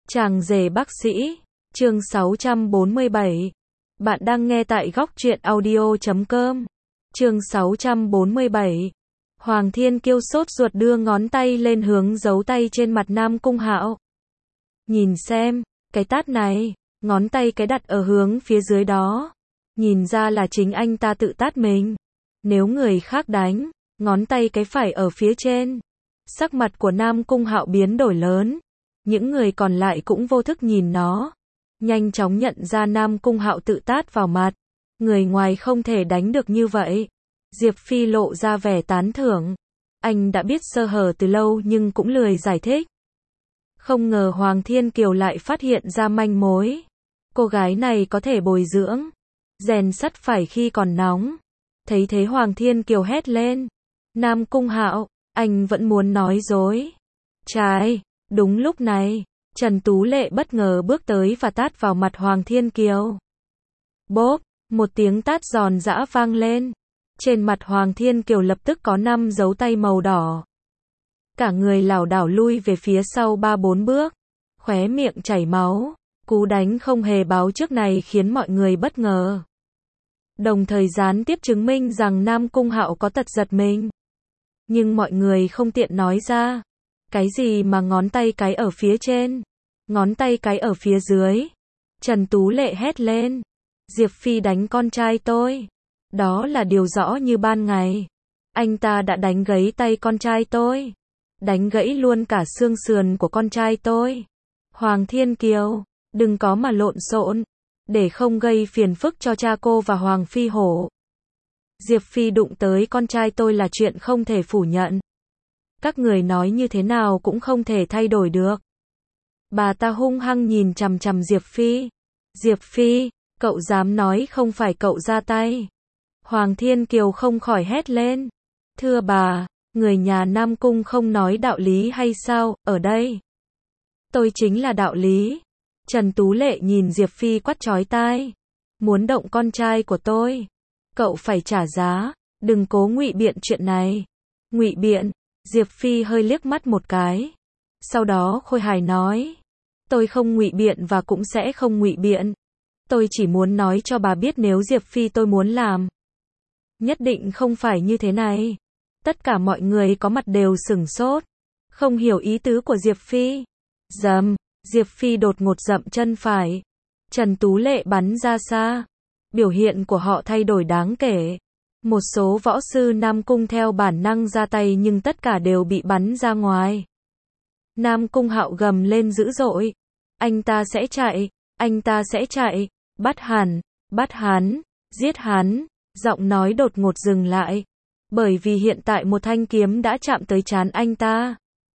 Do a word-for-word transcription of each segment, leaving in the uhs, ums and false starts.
Chàng rể bác sĩ, chương sáu trăm bốn mươi bảy. Bạn đang nghe tại góc truyện audio chấm com. Chương sáu trăm bốn mươi bảy. Hoàng Thiên Kiêu sốt ruột đưa ngón tay lên hướng dấu tay trên mặt Nam Cung Hạo. Nhìn xem, cái tát này, ngón tay cái đặt ở hướng phía dưới đó. Nhìn ra là chính anh ta tự tát mình. Nếu người khác đánh, ngón tay cái phải ở phía trên. Sắc mặt của Nam Cung Hạo biến đổi lớn. Những người còn lại cũng vô thức nhìn nó. Nhanh chóng nhận ra Nam Cung Hạo tự tát vào mặt. Người ngoài không thể đánh được như vậy. Diệp Phi lộ ra vẻ tán thưởng. Anh đã biết sơ hở từ lâu nhưng cũng lười giải thích. Không ngờ Hoàng Thiên Kiều lại phát hiện ra manh mối. Cô gái này có thể bồi dưỡng. Rèn sắt phải khi còn nóng. Thấy thế Hoàng Thiên Kiều hét lên. Nam Cung Hạo, anh vẫn muốn nói dối. Trái. Đúng lúc này, Trần Tú Lệ bất ngờ bước tới và tát vào mặt Hoàng Thiên Kiều. Bốp, một tiếng tát giòn giã vang lên. Trên mặt Hoàng Thiên Kiều lập tức có năm dấu tay màu đỏ. Cả người lảo đảo lui về phía sau ba bốn bước, khóe miệng chảy máu. Cú đánh không hề báo trước này khiến mọi người bất ngờ. Đồng thời gián tiếp chứng minh rằng Nam Cung Hạo có tật giật mình. Nhưng mọi người không tiện nói ra. Cái gì mà ngón tay cái ở phía trên, ngón tay cái ở phía dưới. Trần Tú Lệ hét lên. Diệp Phi đánh con trai tôi. Đó là điều rõ như ban ngày. Anh ta đã đánh gãy tay con trai tôi. Đánh gãy luôn cả xương sườn của con trai tôi. Hoàng Thiên Kiều, đừng có mà lộn xộn. Để không gây phiền phức cho cha cô và Hoàng Phi Hổ. Diệp Phi đụng tới con trai tôi là chuyện không thể phủ nhận. Các người nói như thế nào cũng không thể thay đổi được. Bà ta hung hăng nhìn chằm chằm Diệp Phi. Diệp Phi, cậu dám nói không phải cậu ra tay. Hoàng Thiên Kiều không khỏi hét lên. Thưa bà, người nhà Nam Cung không nói đạo lý hay sao, ở đây. Tôi chính là đạo lý. Trần Tú Lệ nhìn Diệp Phi quát chói tai. Muốn động con trai của tôi, cậu phải trả giá, đừng cố ngụy biện chuyện này. Ngụy biện. Diệp Phi hơi liếc mắt một cái. Sau đó khôi hài nói. Tôi không ngụy biện và cũng sẽ không ngụy biện. Tôi chỉ muốn nói cho bà biết nếu Diệp Phi tôi muốn làm. Nhất định không phải như thế này. Tất cả mọi người có mặt đều sửng sốt. Không hiểu ý tứ của Diệp Phi. Dầm, Diệp Phi đột ngột dậm chân phải. Trần Tú Lệ bắn ra xa. Biểu hiện của họ thay đổi đáng kể. Một số võ sư Nam Cung theo bản năng ra tay nhưng tất cả đều bị bắn ra ngoài. Nam Cung Hạo gầm lên dữ dội. Anh ta sẽ chạy, anh ta sẽ chạy, bắt hắn, bắt hắn, giết hắn. Giọng nói đột ngột dừng lại. Bởi vì hiện tại một thanh kiếm đã chạm tới trán anh ta.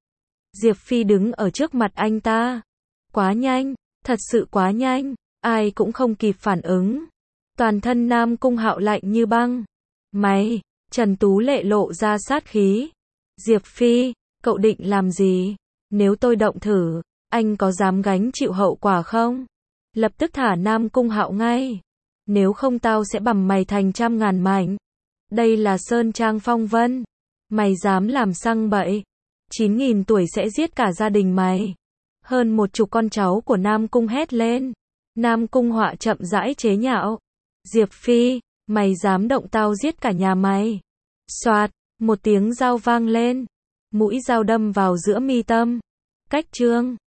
Diệp Phi đứng ở trước mặt anh ta. Quá nhanh, thật sự quá nhanh, ai cũng không kịp phản ứng. Toàn thân Nam Cung Hạo lạnh như băng. Mày, Trần Tú Lệ lộ ra sát khí. Diệp Phi, cậu định làm gì? Nếu tôi động thử, anh có dám gánh chịu hậu quả không? Lập tức thả Nam Cung Hạo ngay. Nếu không tao sẽ bằm mày thành trăm ngàn mảnh. Đây là Sơn Trang Phong Vân. Mày dám làm sằng bậy. Chín nghìn tuổi sẽ giết cả gia đình mày. Hơn một chục con cháu của Nam Cung hét lên. Nam Cung Họa chậm rãi chế nhạo. Diệp Phi, mày dám động tao giết cả nhà mày. Soạt, một tiếng dao vang lên. Mũi dao đâm vào giữa mi tâm. Cách chương.